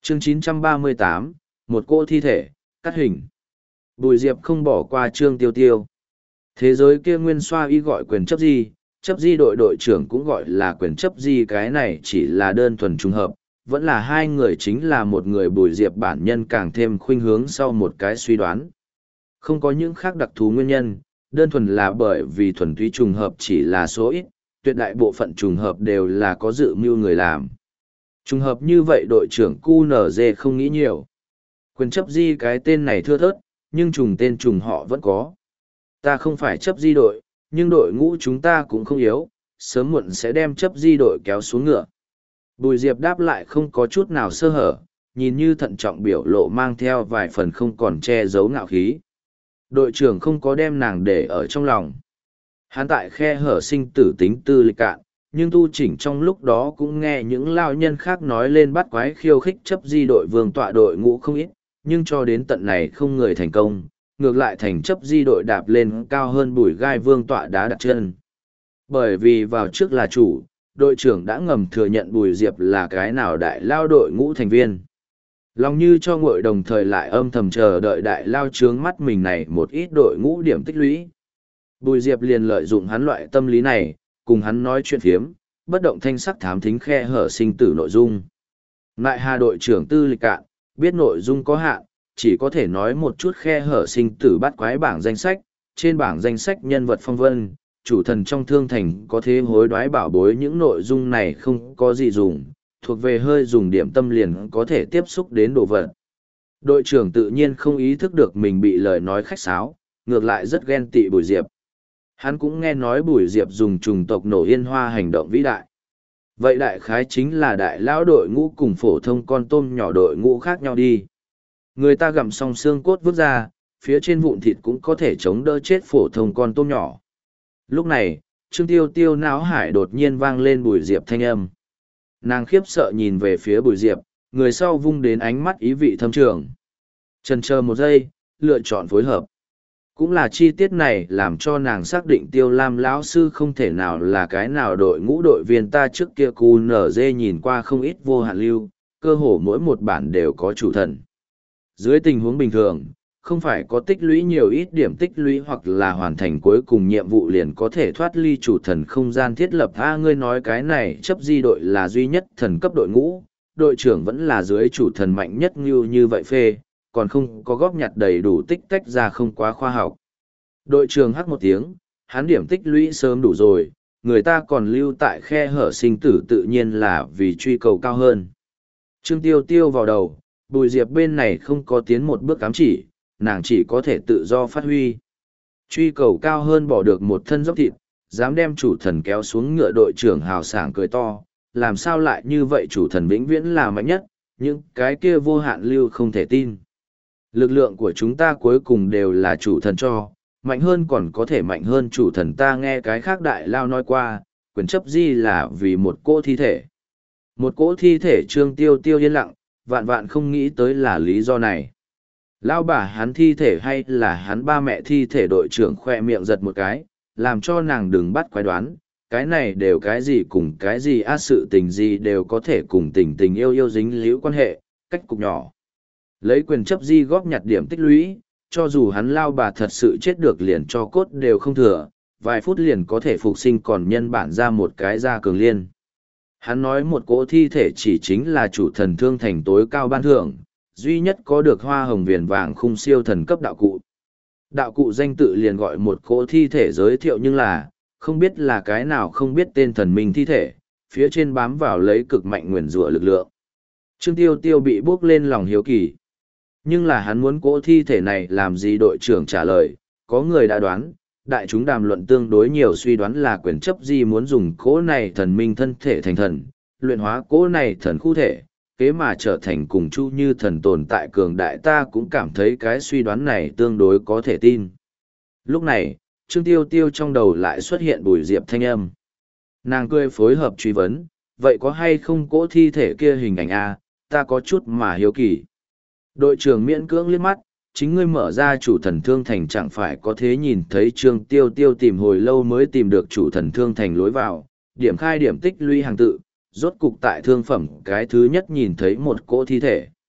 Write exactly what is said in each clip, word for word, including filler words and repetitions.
Chương chín trăm ba mươi tám, một cỗ thi thể, cắt hình. Bùi Diệp không bỏ qua Trương Tiêu Tiêu. Thế giới kia nguyên soa y gọi quyền chấp di, chấp di đội đội trưởng cũng gọi là quyền chấp di, cái này chỉ là đơn thuần trùng hợp, vẫn là hai người chính là một người. Bùi Diệp bản nhân càng thêm khuynh hướng sau một cái suy đoán. Không có những khác đặc thù nguyên nhân, đơn thuần là bởi vì thuần túy trùng hợp chỉ là số ít, tuyệt đại bộ phận trùng hợp đều là có dự mưu người làm. Trùng hợp như vậy đội trưởng cu nở dê không nghĩ nhiều. Quyền chấp di cái tên này thưa thớt, nhưng trùng tên trùng họ vẫn có. Ta không phải chấp di đội, nhưng đội ngũ chúng ta cũng không yếu, sớm muộn sẽ đem chấp di đội kéo xuống ngựa. Bùi Diệp đáp lại không có chút nào sơ hở, nhìn như thận trọng biểu lộ mang theo vài phần không còn che giấu ngạo khí. Đội trưởng không có đem nàng để ở trong lòng. Hắn tại khe hở sinh tử tính tư lịch cạn, nhưng tu chỉnh trong lúc đó cũng nghe những lao nhân khác nói lên bắt quái khiêu khích chấp di đội vương tọa đội ngũ không ít, nhưng cho đến tận này không người thành công, ngược lại thành chấp di đội đạp lên cao hơn bùi gai vương tọa đá đặt chân. Bởi vì vào trước là chủ, đội trưởng đã ngầm thừa nhận Bùi Diệp là cái nào đại lao đội ngũ thành viên. Lòng như cho ngội đồng thời lại âm thầm chờ đợi đại lao trướng mắt mình này một ít đội ngũ điểm tích lũy. Bùi Diệp liền lợi dụng hắn loại tâm lý này, cùng hắn nói chuyện phiếm, bất động thanh sắc thám thính khe hở sinh tử nội dung. Lại hà đội trưởng tư lịch cạn, biết nội dung có hạn, chỉ có thể nói một chút khe hở sinh tử bắt quái bảng danh sách, trên bảng danh sách nhân vật phong vân, chủ thần trong thương thành có thế hối đoái bảo bối, những nội dung này không có gì dùng, thuộc về hơi dùng điểm tâm liền có thể tiếp xúc đến đồ vật. Đội trưởng tự nhiên không ý thức được mình bị lời nói khách sáo, ngược lại rất ghen tị Bùi Diệp. Hắn cũng nghe nói Bùi Diệp dùng trùng tộc nổ yên hoa hành động vĩ đại. Vậy đại khái chính là đại lão đội ngũ cùng phổ thông con tôm nhỏ đội ngũ khác nhau đi. Người ta gặm xong xương cốt vứt ra, phía trên vụn thịt cũng có thể chống đỡ chết phổ thông con tôm nhỏ. Lúc này, Trương Tiêu Tiêu náo hải đột nhiên vang lên Bùi Diệp thanh âm. Nàng khiếp sợ nhìn về phía Bùi Diệp, người sau vung đến ánh mắt ý vị thâm trường. Chần chờ một giây, lựa chọn phối hợp. Cũng là chi tiết này làm cho nàng xác định Tiêu Lam lão sư không thể nào là cái nào đội ngũ đội viên. Ta trước kia cu nở dê nhìn qua không ít vô hạn lưu, cơ hồ mỗi một bản đều có chủ thần. Dưới tình huống bình thường, không phải có tích lũy nhiều ít điểm tích lũy hoặc là hoàn thành cuối cùng nhiệm vụ liền có thể thoát ly chủ thần không gian thiết lập. A ngươi nói cái này chấp di đội là duy nhất thần cấp đội ngũ, đội trưởng vẫn là dưới chủ thần mạnh nhất như như vậy phê, còn không có góp nhặt đầy đủ tích tách ra không quá khoa học. Đội trưởng hắc một tiếng, hắn điểm tích lũy sớm đủ rồi, người ta còn lưu tại khe hở sinh tử tự nhiên là vì truy cầu cao hơn. Trương Tiêu Tiêu vào đầu, Bùi Diệp bên này không có tiến một bước ám chỉ, nàng chỉ có thể tự do phát huy. Truy cầu cao hơn bỏ được một thân dốc thịt, dám đem chủ thần kéo xuống ngựa. Đội trưởng hào sảng cười to, làm sao lại như vậy, chủ thần vĩnh viễn là mạnh nhất, những cái kia vô hạn lưu không thể tin. Lực lượng của chúng ta cuối cùng đều là chủ thần cho, mạnh hơn còn có thể mạnh hơn chủ thần. Ta nghe cái khác đại lao nói qua, quyền chấp di là vì một cỗ thi thể. Một cỗ thi thể. Trương Tiêu Tiêu yên lặng, vạn vạn không nghĩ tới là lý do này. Lão bà hắn thi thể hay là hắn ba mẹ thi thể? Đội trưởng khoe miệng giật một cái, làm cho nàng đừng bắt quái đoán, cái này đều cái gì cùng cái gì á, sự tình gì đều có thể cùng tình tình yêu yêu dính líu quan hệ, cách cục nhỏ. Lấy quyền chấp di góp nhặt điểm tích lũy, cho dù hắn lao bà thật sự chết được liền cho cốt đều không thừa, vài phút liền có thể phục sinh còn nhân bản ra một cái da cường liên. Hắn nói một cỗ thi thể chỉ chính là chủ thần thương thành tối cao ban thưởng, duy nhất có được hoa hồng viền vàng khung siêu thần cấp đạo cụ. Đạo cụ danh tự liền gọi một cỗ thi thể, giới thiệu nhưng là, không biết là cái nào không biết tên thần minh thi thể, phía trên bám vào lấy cực mạnh nguyền rủa lực lượng. Trương Tiêu Tiêu bị bước lên lòng hiếu kỳ. Nhưng là hắn muốn cỗ thi thể này làm gì? Đội trưởng trả lời, có người đã đoán, đại chúng đàm luận tương đối nhiều, suy đoán là quyền chấp di muốn dùng cỗ này thần minh thân thể thành thần, luyện hóa cỗ này thần khu thể, kế mà trở thành cùng chu như thần tồn tại cường đại. Ta cũng cảm thấy cái suy đoán này tương đối có thể tin. Lúc này, Trương Tiêu Tiêu trong đầu lại xuất hiện Bùi Diệp thanh âm. Nàng cười phối hợp truy vấn, vậy có hay không cỗ thi thể kia hình ảnh a? Ta có chút mà hiếu kỳ. Đội trưởng miễn cưỡng liếc mắt, chính ngươi mở ra chủ thần thương thành chẳng phải có thế nhìn thấy. Trương Tiêu Tiêu tìm hồi lâu mới tìm được chủ thần thương thành lối vào, điểm khai điểm tích lũy hàng tự, rốt cục tại thương phẩm cái thứ nhất nhìn thấy một cỗ thi thể.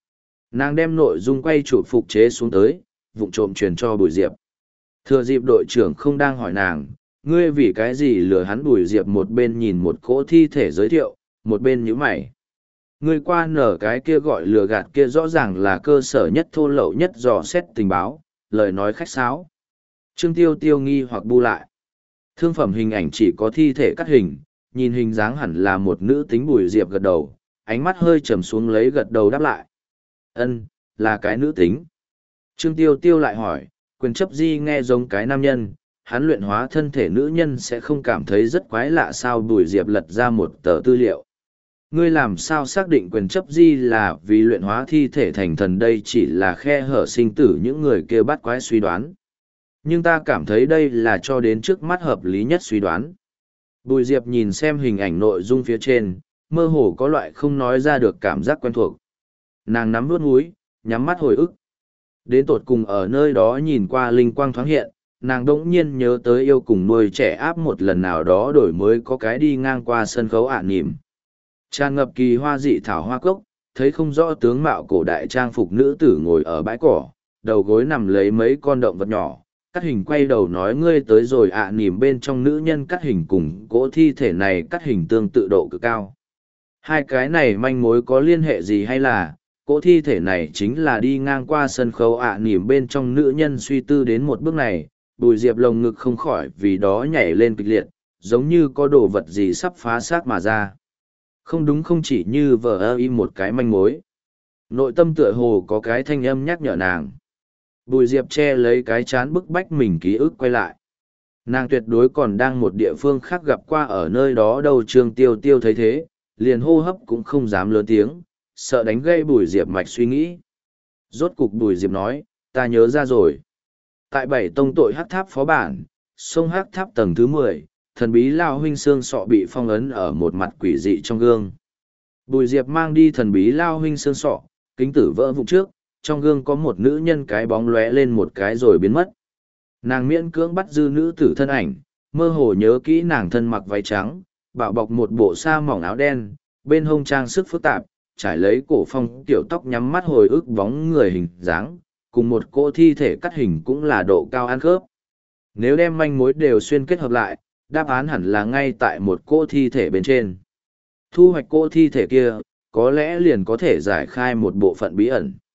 Nàng đem nội dung quay chụp phục chế xuống tới, vụng trộm truyền cho Bùi Diệp. Thừa dịp đội trưởng không đang hỏi nàng, ngươi vì cái gì lừa hắn? Bùi Diệp một bên nhìn một cỗ thi thể giới thiệu, một bên nhíu mày. Ngươi qua nở cái kia gọi lừa gạt kia rõ ràng là cơ sở nhất thô lậu nhất dò xét tình báo, lời nói khách sáo. Trương Tiêu Tiêu nghi hoặc bu lại. Thương phẩm hình ảnh chỉ có thi thể cắt hình, nhìn hình dáng hẳn là một nữ tính. Bùi Diệp gật đầu, ánh mắt hơi trầm xuống lấy gật đầu đáp lại. Ân, là cái nữ tính. Trương Tiêu Tiêu lại hỏi, quyền chấp di nghe giống cái nam nhân, hắn luyện hóa thân thể nữ nhân sẽ không cảm thấy rất quái lạ sao? Bùi Diệp lật ra một tờ tư liệu. Ngươi làm sao xác định quyền chấp di là vì luyện hóa thi thể thành thần? Đây chỉ là khe hở sinh tử những người kia bắt quái suy đoán. Nhưng ta cảm thấy đây là cho đến trước mắt hợp lý nhất suy đoán. Bùi Diệp nhìn xem hình ảnh nội dung phía trên, mơ hồ có loại không nói ra được cảm giác quen thuộc. Nàng nắm nuốt mũi, nhắm mắt hồi ức. Đến tột cùng ở nơi đó nhìn qua linh quang thoáng hiện, nàng đỗng nhiên nhớ tới yêu cùng nuôi trẻ áp một lần nào đó đổi mới có cái đi ngang qua sân khấu ả nỉm. Tràn ngập kỳ hoa dị thảo hoa cốc, thấy không rõ tướng mạo cổ đại trang phục nữ tử ngồi ở bãi cỏ, đầu gối nằm lấy mấy con động vật nhỏ. Cắt hình quay đầu nói, ngươi tới rồi ạ à, nỉm bên trong nữ nhân cắt hình cùng cỗ thi thể này cắt hình tương tự độ cực cao. Hai cái này manh mối có liên hệ gì, hay là cỗ thi thể này chính là đi ngang qua sân khấu ạ à, nỉm bên trong nữ nhân? Suy tư đến một bước này, Bùi Diệp lồng ngực không khỏi vì đó nhảy lên kịch liệt, giống như có đồ vật gì sắp phá xác mà ra. Không đúng, không chỉ như vờ ơ y một cái manh mối. Nội tâm tựa hồ có cái thanh âm nhắc nhở nàng. Bùi Diệp che lấy cái chán bức bách mình ký ức quay lại. Nàng tuyệt đối còn đang một địa phương khác gặp qua ở nơi đó đâu. Trương Tiêu Tiêu thấy thế, liền hô hấp cũng không dám lớn tiếng, sợ đánh gây Bùi Diệp mạch suy nghĩ. Rốt cục Bùi Diệp nói, ta nhớ ra rồi. Tại bảy tông tội hắc tháp phó bản, sông hắc tháp tầng thứ mười, thần bí Lao huynh xương sọ bị phong ấn ở một mặt quỷ dị trong gương. Bùi Diệp mang đi thần bí Lao huynh xương sọ, kính tử vỡ vụn trước, trong gương có một nữ nhân cái bóng lóe lên một cái rồi biến mất. Nàng miễn cưỡng bắt dư nữ tử thân ảnh, mơ hồ nhớ kỹ nàng thân mặc váy trắng, bảo bọc một bộ sa mỏng áo đen, bên hông trang sức phức tạp, trải lấy cổ phong tiểu tóc, nhắm mắt hồi ức bóng người hình dáng, cùng một cô thi thể cắt hình cũng là độ cao ăn khớp. Nếu đem manh mối đều xuyên kết hợp lại, đáp án hẳn là ngay tại một cô thi thể bên trên. Thu hoạch cô thi thể kia, có lẽ liền có thể giải khai một bộ phận bí ẩn.